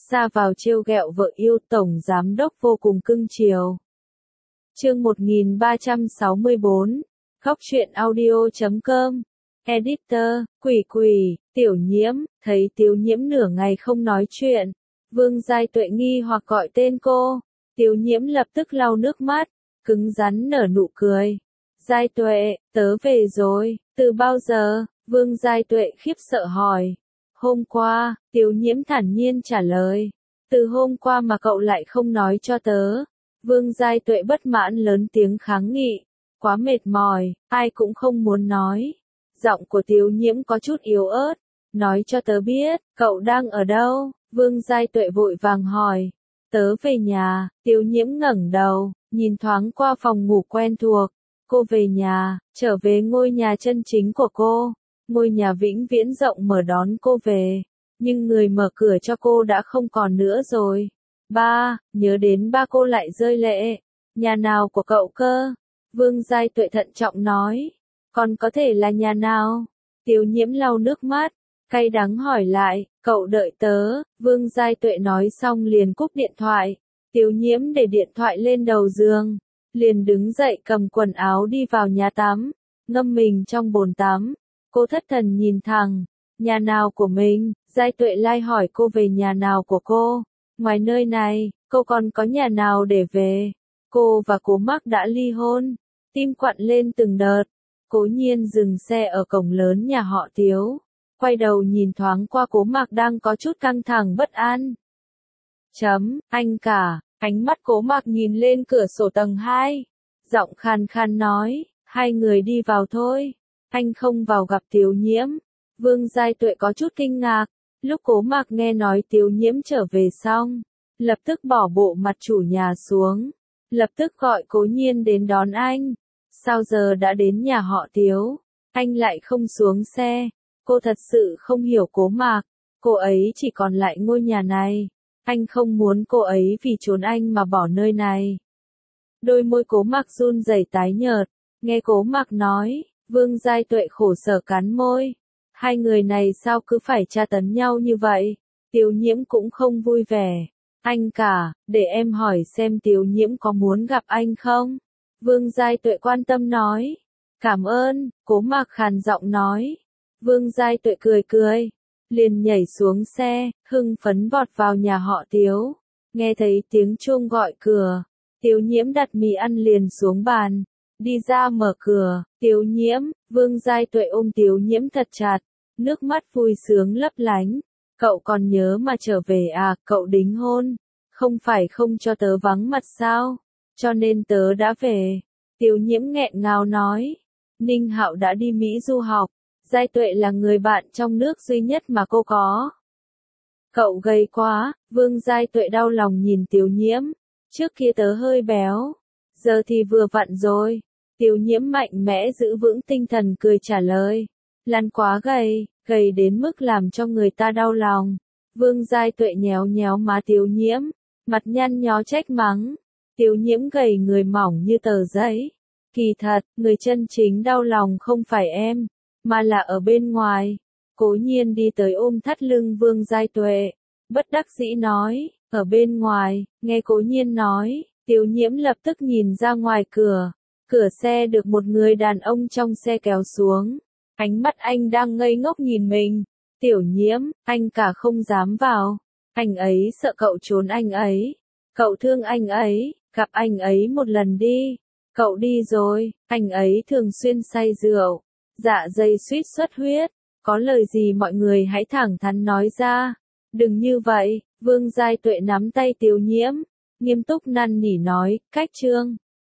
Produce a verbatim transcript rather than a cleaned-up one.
Ra vào trêu ghẹo vợ yêu, tổng giám đốc vô cùng cưng chiều. Chương một nghìn ba trăm sáu mươi bốn, Góc truyện audio chấm com. Editor, Quỷ Quỷ, Tiểu Nhiễm, thấy Tiểu Nhiễm nửa ngày không nói chuyện. Vương Giai Tuệ nghi hoặc gọi tên cô. Tiểu Nhiễm lập tức lau nước mắt, cứng rắn nở nụ cười. Giai Tuệ, tớ về rồi, từ bao giờ? Vương Giai Tuệ khiếp sợ hỏi. Hôm qua, Tiểu Nhiễm thản nhiên trả lời. Từ hôm qua mà cậu lại không nói cho tớ. Vương Giai Tuệ bất mãn lớn tiếng kháng nghị. Quá mệt mỏi, ai cũng không muốn nói. Giọng của Tiểu Nhiễm có chút yếu ớt. Nói cho tớ biết, cậu đang ở đâu? Vương Giai Tuệ vội vàng hỏi. Tớ về nhà. Tiểu Nhiễm ngẩng đầu, nhìn thoáng qua phòng ngủ quen thuộc. Cô về nhà, trở về ngôi nhà chân chính của cô. Ngôi nhà vĩnh viễn rộng mở đón cô về. Nhưng người mở cửa cho cô đã không còn nữa rồi. Ba, nhớ đến ba cô lại rơi lệ. Nhà nào của cậu cơ? Vương Giai Tuệ thận trọng nói. Còn có thể là nhà nào? Tiểu Nhiễm lau nước mắt, cay đắng hỏi lại. Cậu đợi tớ. Vương Giai Tuệ nói xong liền cúp điện thoại. Tiểu Nhiễm để điện thoại lên đầu giường, liền đứng dậy cầm quần áo đi vào nhà tắm, ngâm mình trong bồn tắm. Cô thất thần nhìn thẳng. Nhà nào của mình? Giai Tuệ lai hỏi cô về nhà nào của cô. Ngoài nơi này, cô còn có nhà nào để về? Cô và Cố Mạc đã ly hôn. Tim quặn lên từng đợt. Cố Nhiên dừng xe ở cổng lớn nhà họ Tiếu. Quay đầu nhìn thoáng qua Cố Mạc đang có chút căng thẳng bất an. Chấm, anh cả. Ánh mắt Cố Mạc nhìn lên cửa sổ tầng hai. Giọng khan khan nói, hai người đi vào thôi. Anh không vào gặp Tiểu Nhiễm. Vương Giai Tuệ có chút kinh ngạc. Lúc Cố Mạc nghe nói Tiểu Nhiễm trở về xong, lập tức bỏ bộ mặt chủ nhà xuống. Lập tức gọi Cố Nhiên đến đón anh. Sao giờ đã đến nhà họ Tiếu, anh lại không xuống xe? Cô thật sự không hiểu Cố Mạc. Cô ấy chỉ còn lại ngôi nhà này. Anh không muốn cô ấy vì trốn anh mà bỏ nơi này. Đôi môi Cố Mạc run rẩy tái nhợt. Nghe Cố Mạc nói, Vương Giai Tuệ khổ sở cắn môi. Hai người này sao cứ phải tra tấn nhau như vậy? Tiểu Nhiễm cũng không vui vẻ. Anh cả, để em hỏi xem Tiểu Nhiễm có muốn gặp anh không? Vương Giai Tuệ quan tâm nói. Cảm ơn, Cố Mạc khàn giọng nói. Vương Giai Tuệ cười cười, liền nhảy xuống xe, hưng phấn vọt vào nhà họ Tiếu. Nghe thấy tiếng chuông gọi cửa, Tiểu Nhiễm đặt mì ăn liền xuống bàn, đi ra mở cửa. Tiểu Nhiễm, Vương Giai Tuệ ôm Tiểu Nhiễm thật chặt, nước mắt vui sướng lấp lánh. Cậu còn nhớ mà trở về à? Cậu đính hôn, không phải không cho tớ vắng mặt sao? Cho nên tớ đã về. Tiểu Nhiễm nghẹn ngào nói. Ninh Hạo đã đi Mỹ du học. Giai Tuệ là người bạn trong nước duy nhất mà cô có. Cậu gầy quá. Vương Giai Tuệ đau lòng nhìn Tiểu Nhiễm. Trước kia tớ hơi béo, giờ thì vừa vặn rồi. Tiểu Nhiễm mạnh mẽ giữ vững tinh thần cười trả lời. Lan quá gầy, gầy đến mức làm cho người ta đau lòng. Vương Giai Tuệ nhéo nhéo má Tiểu Nhiễm, mặt nhăn nhó trách mắng. Tiểu Nhiễm gầy người mỏng như tờ giấy. Kỳ thật, người chân chính đau lòng không phải em, mà là ở bên ngoài. Cố Nhiên đi tới ôm thắt lưng Vương Giai Tuệ, bất đắc dĩ nói, ở bên ngoài. Nghe Cố Nhiên nói, Tiểu Nhiễm lập tức nhìn ra ngoài cửa. Cửa xe được một người đàn ông trong xe kéo xuống. Ánh mắt anh đang ngây ngốc nhìn mình. Tiểu Nhiễm, anh cả không dám vào. Anh ấy sợ cậu trốn anh ấy. Cậu thương anh ấy, gặp anh ấy một lần đi. Cậu đi rồi, anh ấy thường xuyên say rượu, dạ dày suýt xuất huyết. Có lời gì mọi người hãy thẳng thắn nói ra. Đừng như vậy. Vương Giai Tuệ nắm tay Tiểu Nhiễm, nghiêm túc năn nỉ nói, cách chương.